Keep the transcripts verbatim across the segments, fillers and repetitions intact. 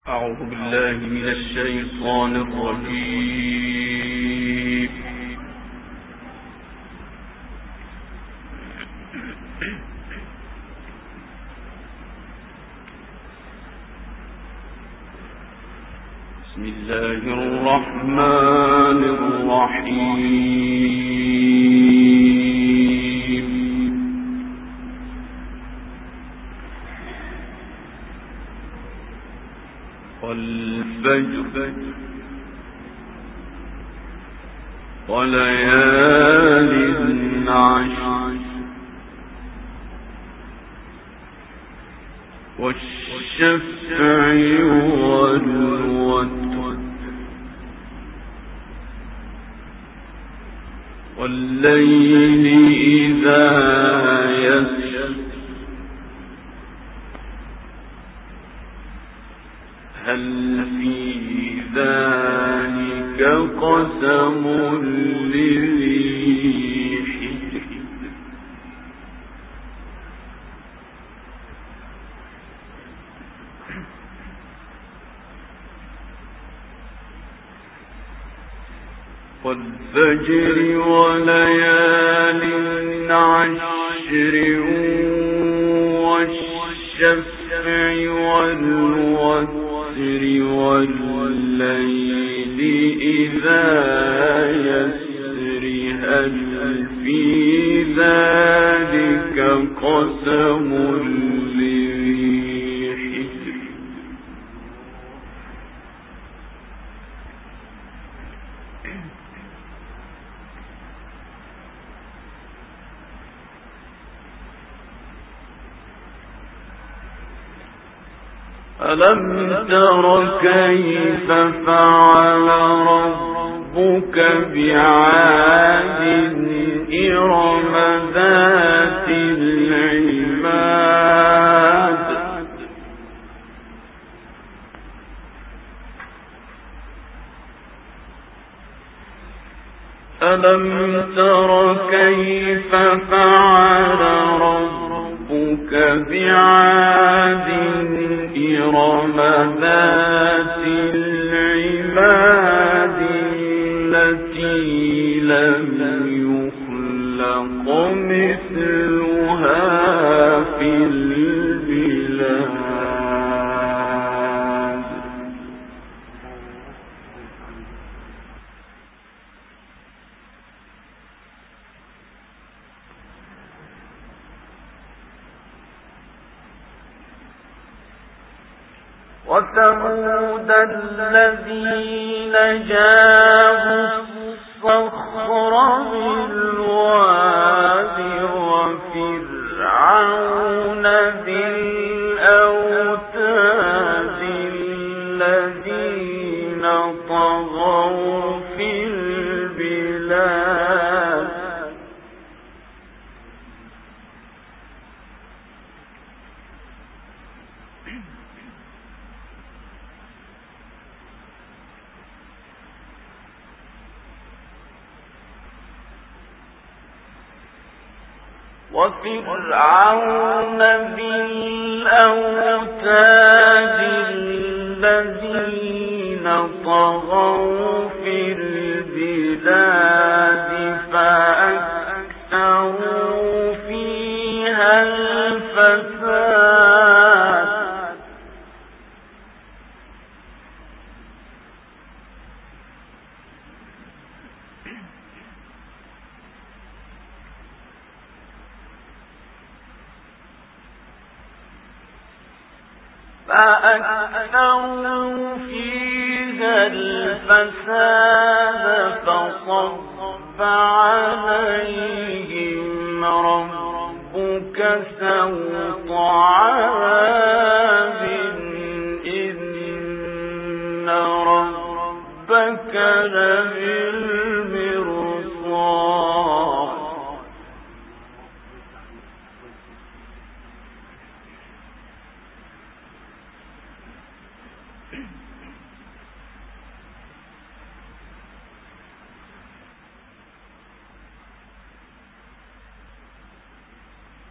أعوذ بالله من الشيطان الرجيم. بسم الله الرحمن الرحيم. والفجر وليال عشر والشفع والوتر والليل إذا يسر هل في ذلك قسم لذي حجر والفجر وليال عشر والشفع والوتر والليل إذا يسر هل في ذلك قسم لذي حجر ألم تر كيف فعل ربك بعاد إرم ذات العماد ألم تر كيف فعل ربك بعاد إرم ذات العماد التي لم يخلق مثلها في البلاد وثمود الذين جابوا الصخر بالواد وفرعون ذي الأوتاد الذين طغوا في البلاد وفرعون ذي الأوتاد الذين طغوا في البلاد فأكثروا فيها الفساد فأكثروا فيها الفساد فصب عليهم ربك سوط عذاب إن ربك لبالمرصاد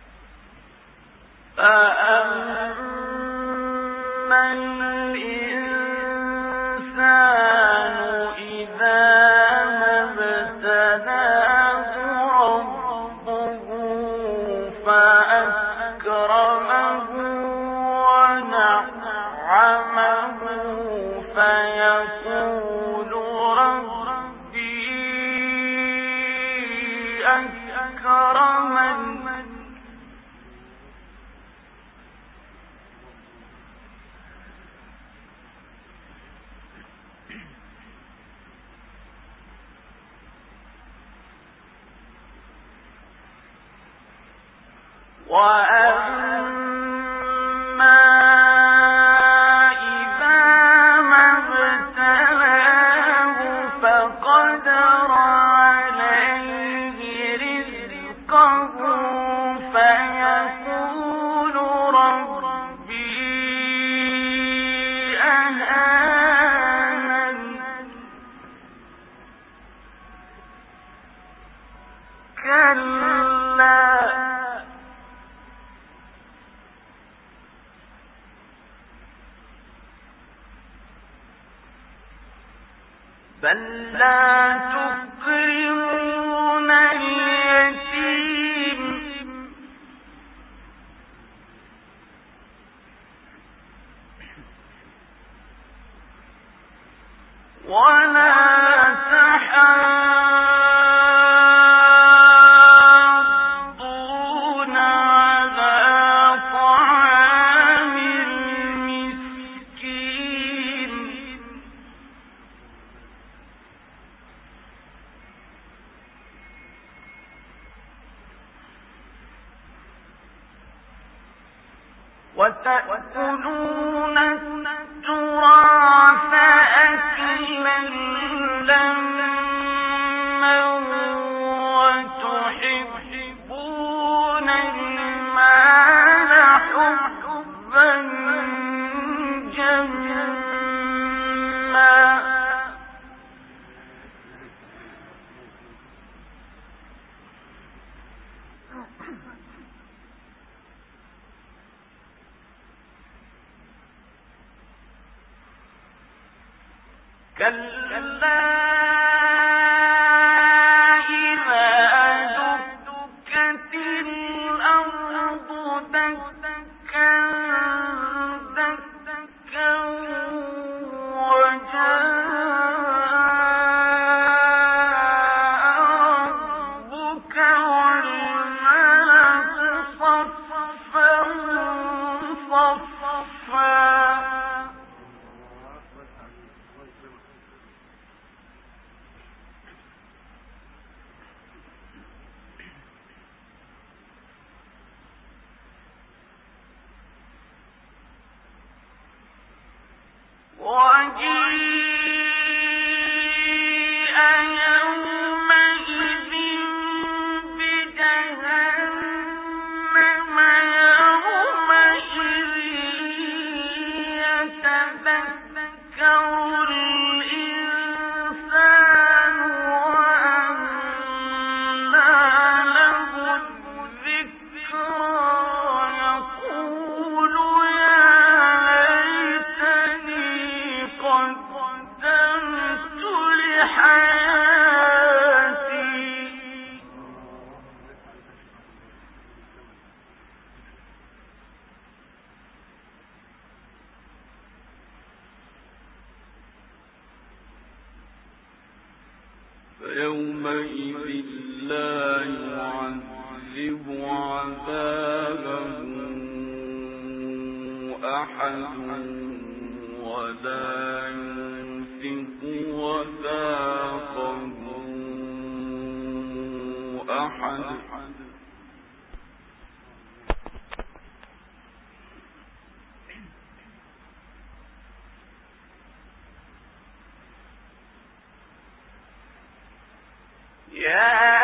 فأما الإنسان بل لا تكرمون اليتيم ولا تحاضون على طعام المسكين وتأكلون التراث أكلا لما وتحبون المال حبا جما كلا إذا دكت الأرض دكا دكا وجاء ربك والملك صفا صفا وجيء يومئذ بجهنم يومئذ يتذكر الإنسان وأنى له الذكرى يقول يا قدمت لحياتي فيومئذ لا يعذب عذابه أحد ولا ينفق وثاقه أحد يا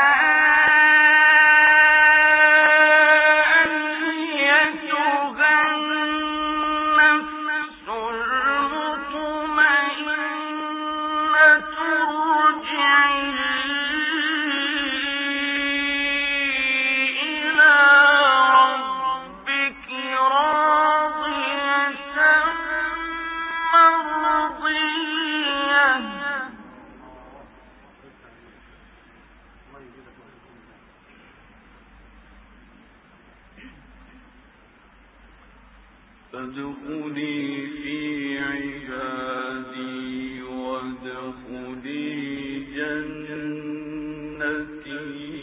فادخلي في عبادي وادخلي جنتي